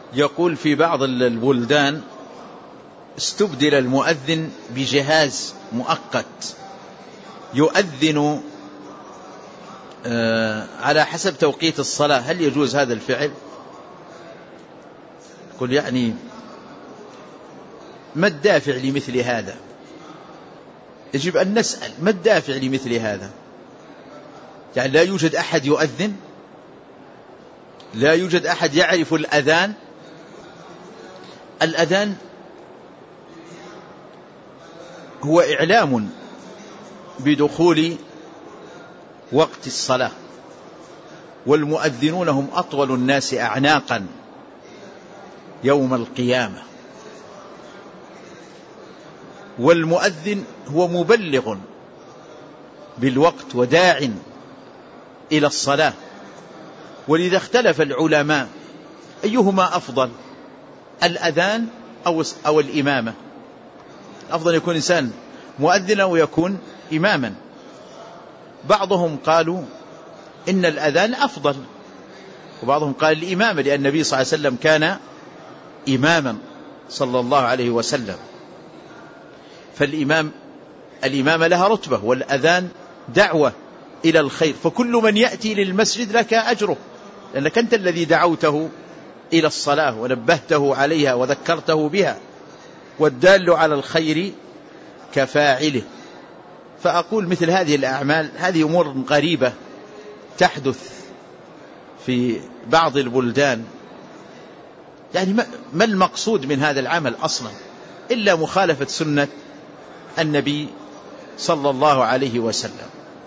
يقول في بعض البلدان استبدل المؤذن بجهاز مؤقت يؤذن على حسب توقيت الصلاة، هل يجوز هذا الفعل؟ قل يعني ما الدافع لمثل هذا؟ يجب أن نسأل ما الدافع لمثل هذا؟ يعني لا يوجد أحد يؤذن؟ لا يوجد أحد يعرف الأذان؟ الأذان هو إعلام بدخول وقت الصلاة، والمؤذنون هم أطول الناس أعناقا يوم القيامة، والمؤذن هو مبلغ بالوقت وداع إلى الصلاة. ولذا اختلف العلماء أيهما أفضل، الأذان أو الإمامة؟ أفضل يكون إنسان مؤذنا ويكون إماما. بعضهم قالوا إن الأذان أفضل، وبعضهم قال الإمامة، لأن النبي صلى الله عليه وسلم كان إماما صلى الله عليه وسلم. الإمامة لها رتبة، والأذان دعوة إلى الخير، فكل من يأتي للمسجد لك أجره، لأنك أنت الذي دعوته إلى الصلاة ونبهته عليها وذكرته بها، والدال على الخير كفاعله. فأقول مثل هذه الأعمال هذه أمور غريبة تحدث في بعض البلدان، يعني ما المقصود من هذا العمل أصلا إلا مخالفة سنة النبي صلى الله عليه وسلم.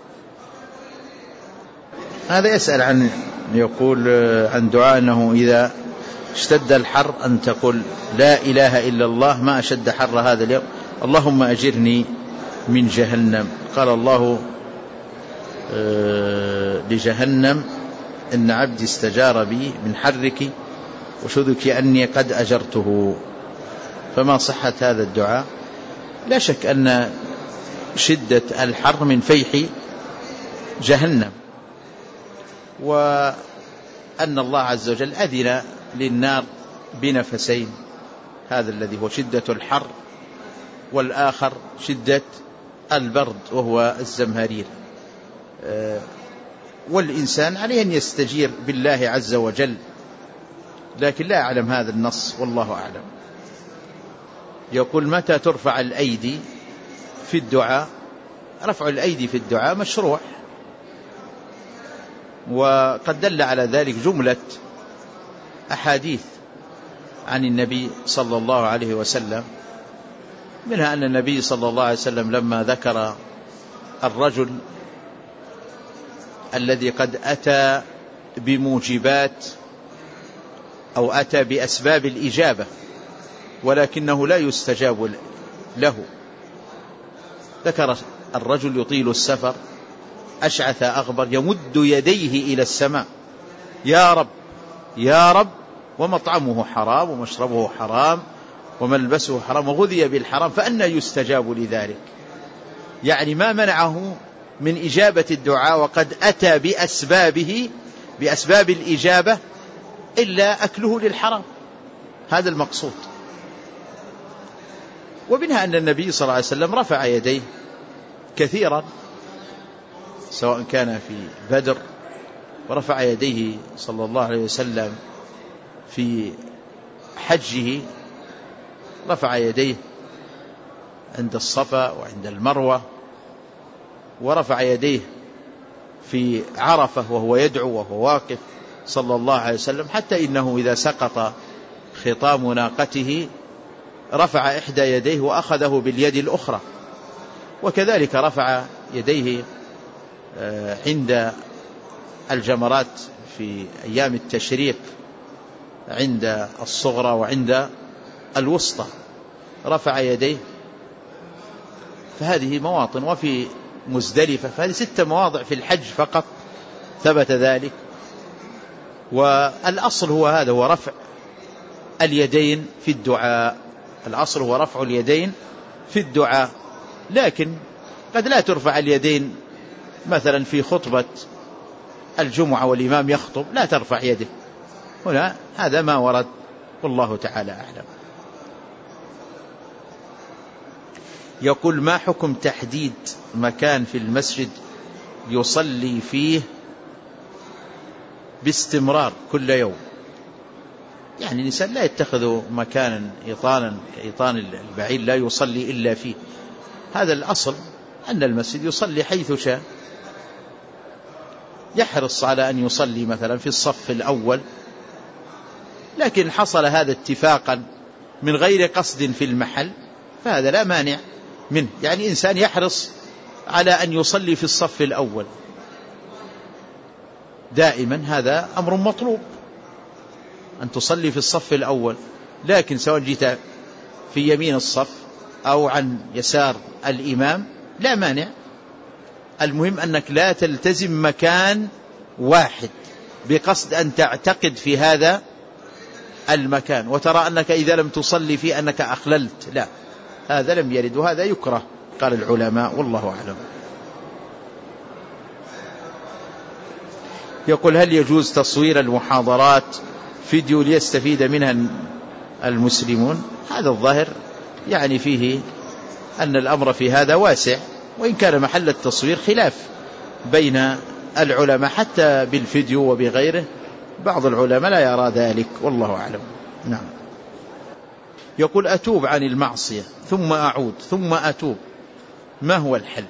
هذا يسأل عن، يقول عن دعاء أنه إذا اشتد الحر أن تقول لا إله إلا الله ما أشد حر هذا اليوم، اللهم أجرني من جهنم. قال الله لجهنم إن عبدي استجار بي من حرك وشذك أني قد أجرته. فما صحة هذا الدعاء؟ لا شك أن شدة الحر من فيح جهنم، وأن الله عز وجل أذن للنار بنفسين، هذا الذي هو شدة الحر، والآخر شدة البرد وهو الزمهرير. والإنسان عليه أن يستجير بالله عز وجل، لكن لا أعلم هذا النص والله أعلم. يقول متى ترفع الأيدي في الدعاء؟ رفع الأيدي في الدعاء مشروع، وقد دل على ذلك جملة أحاديث عن النبي صلى الله عليه وسلم، منها أن النبي صلى الله عليه وسلم لما ذكر الرجل الذي قد أتى بموجبات أو أتى بأسباب الإجابة ولكنه لا يستجاب له، ذكر الرجل يطيل السفر أشعث أغبر يمد يديه إلى السماء يا رب يا رب، ومطعمه حرام ومشربه حرام وملبسه حرام وغذي بالحرام، فأنى يستجاب لذلك؟ يعني ما منعه من إجابة الدعاء وقد أتى بأسباب الإجابة إلا أكله للحرام، هذا المقصود. ومنها أن النبي صلى الله عليه وسلم رفع يديه كثيرا، سواء كان في بدر، ورفع يديه صلى الله عليه وسلم في حجه، رفع يديه عند الصفا وعند المروة، ورفع يديه في عرفة وهو يدعو وهو واقف صلى الله عليه وسلم، حتى إنه إذا سقط خطام ناقته رفع إحدى يديه وأخذه باليد الأخرى. وكذلك رفع يديه عند الجمرات في أيام التشريق، عند الصغرى وعند الوسطى رفع يديه. فهذه مواطن، وفي مزدلفة، فهذه 6 مواضع في الحج فقط ثبت ذلك. والأصل هو هذا، هو رفع اليدين في الدعاء، الأصل هو رفع اليدين في الدعاء، لكن قد لا ترفع اليدين مثلا في خطبة الجمعة والإمام يخطب لا ترفع يده، هنا هذا ما ورد والله تعالى أعلم. يقول: ما حكم تحديد مكان في المسجد يصلي فيه باستمرار كل يوم؟ يعني الإنسان لا يتخذ مكانا إيطان البعيد لا يصلي إلا فيه. هذا الأصل أن المسجد يصلي حيث شاء، يحرص على أن يصلي مثلا في الصف الأول، لكن حصل هذا اتفاقا من غير قصد في المحل فهذا لا مانع منه. يعني إنسان يحرص على أن يصلي في الصف الأول دائما، هذا أمر مطلوب أن تصلي في الصف الأول، لكن سواء جيت في يمين الصف أو عن يسار الإمام لا مانع. المهم أنك لا تلتزم مكان واحد بقصد أن تعتقد في هذا المكان وترى أنك إذا لم تصلي فيه أنك أخللت، لا، هذا لم يرد وهذا يكره قال العلماء، والله أعلم. يقول: هل يجوز تصوير المحاضرات فيديو ليستفيد منها المسلمون؟ هذا الظاهر يعني فيه أن الأمر في هذا واسع، وإن كان محل التصوير خلاف بين العلماء حتى بالفيديو وبغيره، بعض العلماء لا يرى ذلك، والله أعلم. نعم. يقول: أتوب عن المعصية ثم أعود ثم أتوب، ما هو الحل؟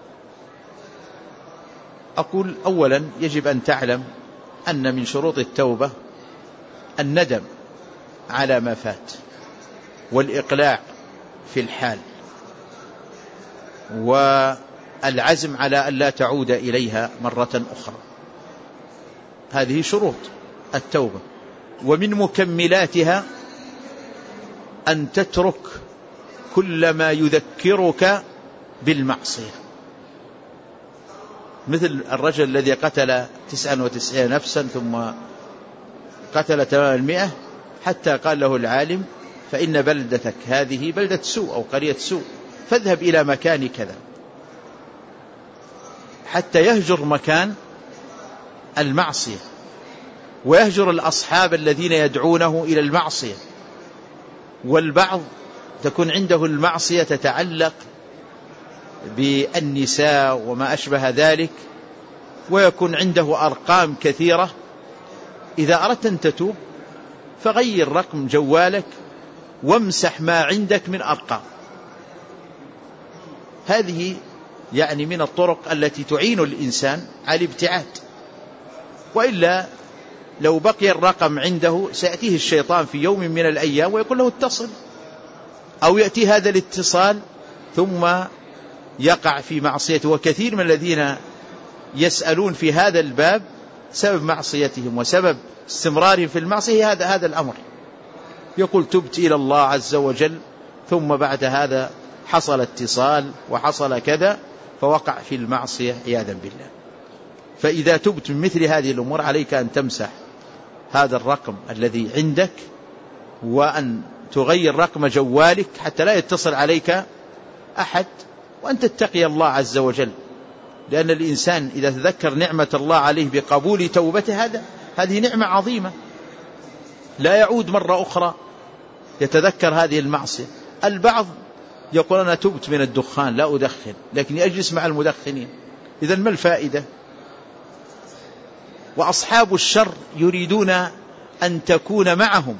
أقول: أولا يجب أن تعلم أن من شروط التوبة الندم على ما فات والإقلاع في الحال والعزم على أن لا تعود إليها مرة أخرى. هذه شروط التوبة، ومن مكملاتها أن تترك كل ما يذكرك بالمعصية، مثل الرجل الذي قتل 99 نفسا ثم قتل 800 حتى قال له العالم: فإن بلدتك هذه بلدة سوء أو قرية سوء، فاذهب إلى مكان كذا، حتى يهجر مكان المعصية ويهجر الأصحاب الذين يدعونه إلى المعصية. والبعض تكون عنده المعصية تتعلق بالنساء وما أشبه ذلك، ويكون عنده أرقام كثيرة. إذا أردت أن تتوب فغير رقم جوالك وامسح ما عندك من أرقام. هذه يعني من الطرق التي تعين الإنسان على الابتعاد، وإلا لو بقي الرقم عنده سيأتيه الشيطان في يوم من الأيام ويقول له اتصل، أو يأتي هذا الاتصال ثم يقع في معصيته. وكثير من الذين يسألون في هذا الباب سبب معصيتهم وسبب استمرارهم في المعصية هذا الأمر، يقول: تبت إلى الله عز وجل، ثم بعد هذا حصل اتصال وحصل كذا فوقع في المعصية عياذا بالله. فإذا تبت من مثل هذه الأمور عليك أن تمسح هذا الرقم الذي عندك، وأن تغير رقم جوالك حتى لا يتصل عليك أحد، وأن تتقي الله عز وجل، لأن الإنسان إذا تذكر نعمة الله عليه بقبول توبته هذه نعمة عظيمة، لا يعود مرة أخرى يتذكر هذه المعصية. البعض يقول: أنا تبت من الدخان لا أدخن، لكن أجلس مع المدخنين، إذن ما الفائدة؟ وأصحاب الشر يريدون أن تكون معهم،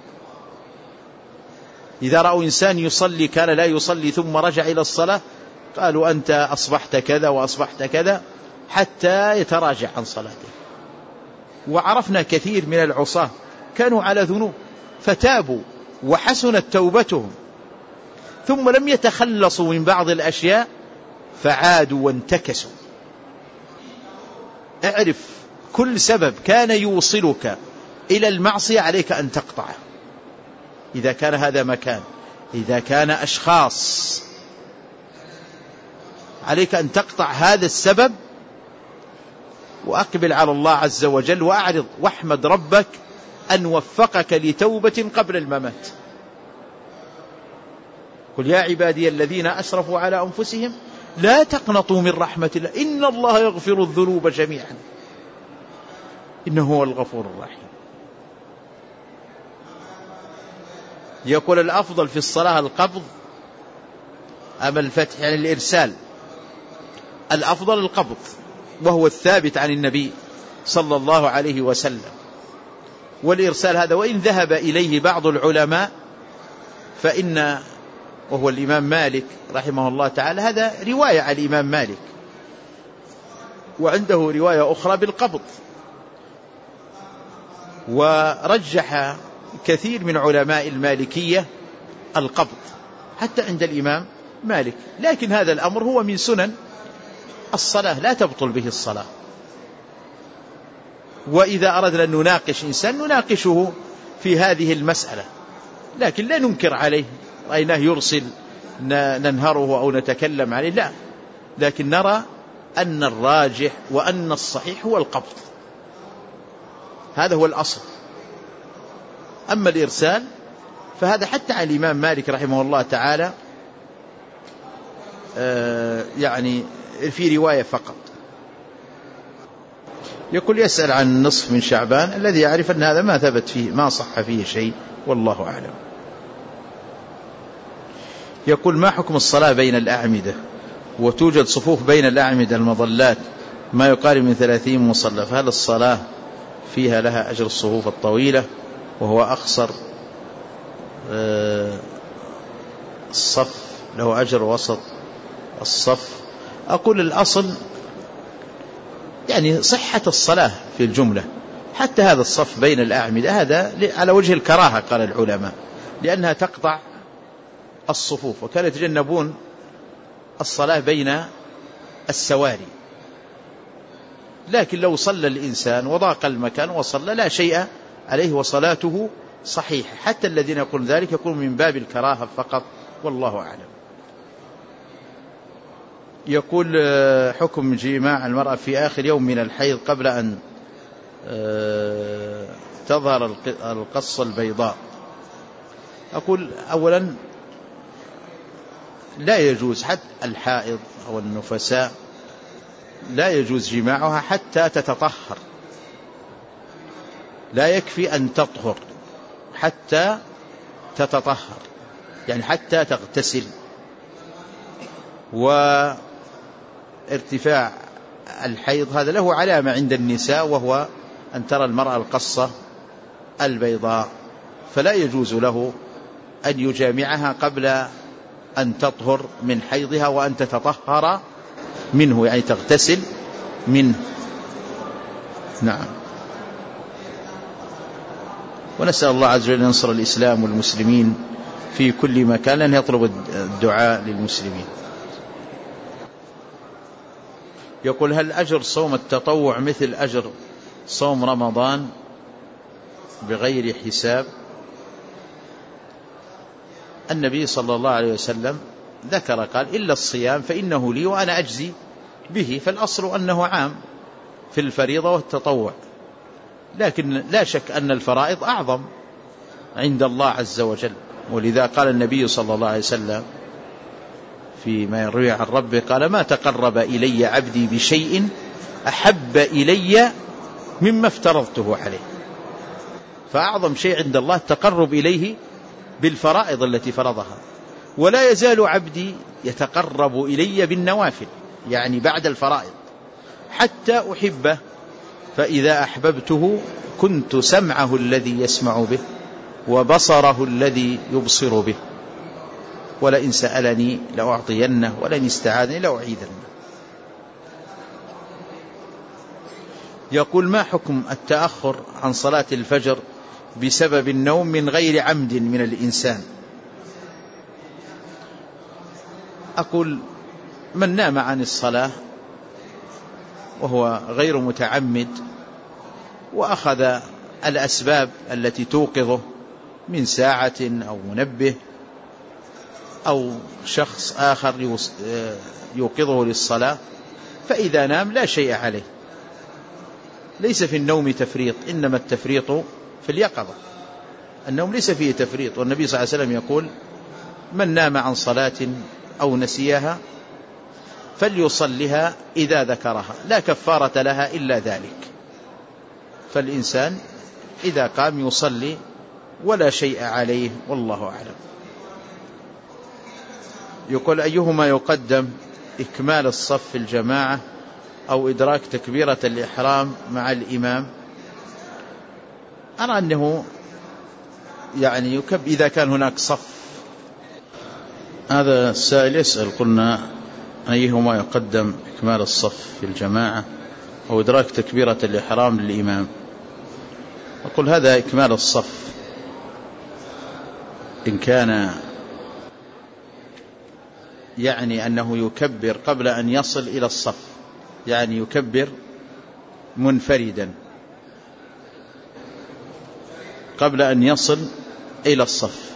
إذا رأوا إنسان يصلي كان لا يصلي ثم رجع إلى الصلاة قالوا: أنت أصبحت كذا وأصبحت كذا، حتى يتراجع عن صلاته. وعرفنا كثير من العصاة كانوا على ذنوب فتابوا وحسنت توبتهم، ثم لم يتخلصوا من بعض الأشياء فعادوا وانتكسوا. اعرف كل سبب كان يوصلك إلى المعصية عليك أن تقطعه، إذا كان هذا مكان، إذا كان أشخاص، عليك أن تقطع هذا السبب وأقبل على الله عز وجل وأعرض واحمد ربك أن وفقك لتوبة قبل الممات. قل: يا عبادي الذين أسرفوا على أنفسهم لا تقنطوا من رحمة الله إن الله يغفر الذنوب جميعا إنه هو الغفور الرحيم. يقول الأفضل في الصلاة القبض أم الفتح؟ يعني الإرسال. الأفضل القبض، وهو الثابت عن النبي صلى الله عليه وسلم. والإرسال هذا وإن ذهب إليه بعض العلماء فإن، وهو الإمام مالك رحمه الله تعالى، هذا رواية عن الإمام مالك، وعنده رواية أخرى بالقبض. ورجح كثير من علماء المالكية القبض حتى عند الإمام مالك، لكن هذا الأمر هو من سنن الصلاة لا تبطل به الصلاة. وإذا أردنا أن نناقش إنسان نناقشه في هذه المسألة، لكن لا ننكر عليه، رأيناه يرسل ننهره أو نتكلم عليه، لا، لكن نرى أن الراجح وأن الصحيح هو القبض، هذا هو الأصل. أما الإرسال فهذا حتى عن الإمام مالك رحمه الله تعالى يعني في رواية فقط. يقول يسأل عن نصف من شعبان الذي يعرف أن هذا ما ثبت فيه، ما صح فيه شيء، والله أعلم. يقول ما حكم الصلاة بين الأعمدة وتوجد صفوف بين الأعمدة المظلات ما يقارب من 30 مصلى، فهل الصلاة فيها لها أجر الصفوف الطويلة وهو أقصر الصف له أجر وسط الصف؟ أقول الأصل يعني صحة الصلاة في الجملة، حتى هذا الصف بين الأعمدة هذا على وجه الكراهة قال العلماء، لأنها تقطع الصفوف، وكانوا يتجنبون الصلاة بين السواري. لكن لو صلى الإنسان وضاق المكان وصلى لا شيء عليه وصلاته صحيحة، حتى الذين يقولون ذلك يكون من باب الكراهة فقط، والله أعلم. يقول حكم جماع المرأة في آخر يوم من الحيض قبل أن تظهر القصة البيضاء. أقول أولا لا يجوز حتى الحائض أو النفساء لا يجوز جماعها حتى تتطهر، لا يكفي أن تطهر حتى تتطهر، يعني حتى تغتسل. وارتفاع الحيض هذا له علامة عند النساء، وهو أن ترى المرأة القصة البيضاء، فلا يجوز له أن يجامعها قبل أن تطهر من حيضها وأن تتطهر منه، يعني تغتسل منه. نعم. ونسأل الله عز وجل أن ينصر الإسلام والمسلمين في كل مكان، لأن يطلب الدعاء للمسلمين. يقول هل أجر صوم التطوع مثل أجر صوم رمضان بغير حساب؟ النبي صلى الله عليه وسلم ذكر قال إلا الصيام فإنه لي وأنا أجزي به، فالأصل أنه عام في الفريضة والتطوع، لكن لا شك أن الفرائض أعظم عند الله عز وجل. ولذا قال النبي صلى الله عليه وسلم فيما يروي عن ربه قال ما تقرب إلي عبدي بشيء أحب إلي مما افترضته عليه. فأعظم شيء عند الله التقرب إليه بالفرائض التي فرضها. ولا يزال عبدي يتقرب إلي بالنوافل، يعني بعد الفرائض، حتى أحبه، فإذا أحببته كنت سمعه الذي يسمع به وبصره الذي يبصر به، ولئن سألني لأعطينه ولئن استعاذني لأعيذنه. يقول ما حكم التأخر عن صلاة الفجر بسبب النوم من غير عمد من الإنسان؟ أقول من نام عن الصلاة وهو غير متعمد وأخذ الأسباب التي توقظه من ساعة أو منبه أو شخص آخر يوقظه للصلاة، فإذا نام لا شيء عليه، ليس في النوم تفريط، إنما التفريط في اليقظة. النوم ليس فيه تفريط، والنبي صلى الله عليه وسلم يقول من نام عن صلاة أو نسيها فليصلها إذا ذكرها لا كفارة لها إلا ذلك. فالإنسان إذا قام يصلي ولا شيء عليه، والله أعلم. يقول: أيهما يقدم، إكمال الصف في الجماعة أو إدراك تكبيرة الإحرام مع الإمام؟ أرى أنه يعني إذا كان هناك صف. هذا السائل يسأل، قلنا أيهما يقدم، إكمال الصف في الجماعة أو إدراك تكبيرة الإحرام للإمام؟ أقول هذا إكمال الصف إن كان يعني أنه يكبر قبل أن يصل إلى الصف، يعني يكبر منفردا قبل أن يصل إلى الصف،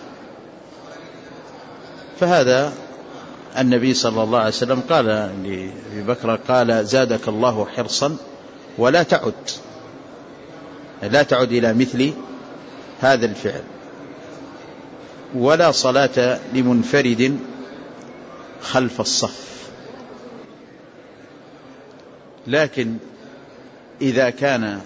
فهذا النبي صلى الله عليه وسلم قال لأبي بكر، قال: زادك الله حرصا ولا تعد إلى مثل هذا الفعل. ولا صلاة لمنفرد خلف الصف. لكن إذا كان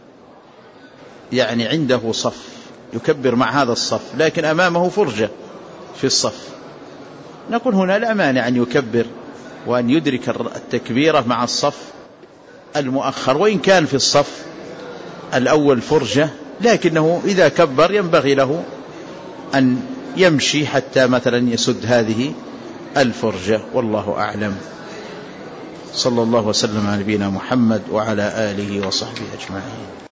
يعني عنده صف يكبر مع هذا الصف لكن أمامه فرجة في الصف، نقول هنا لا مانع أن يكبر وأن يدرك التكبيرة مع الصف المؤخر، وإن كان في الصف الأول فرجة، لكنه إذا كبر ينبغي له أن يمشي حتى مثلا يسد هذه الفرجة، والله أعلم. صلى الله وسلم على نبينا محمد وعلى آله وصحبه أجمعين.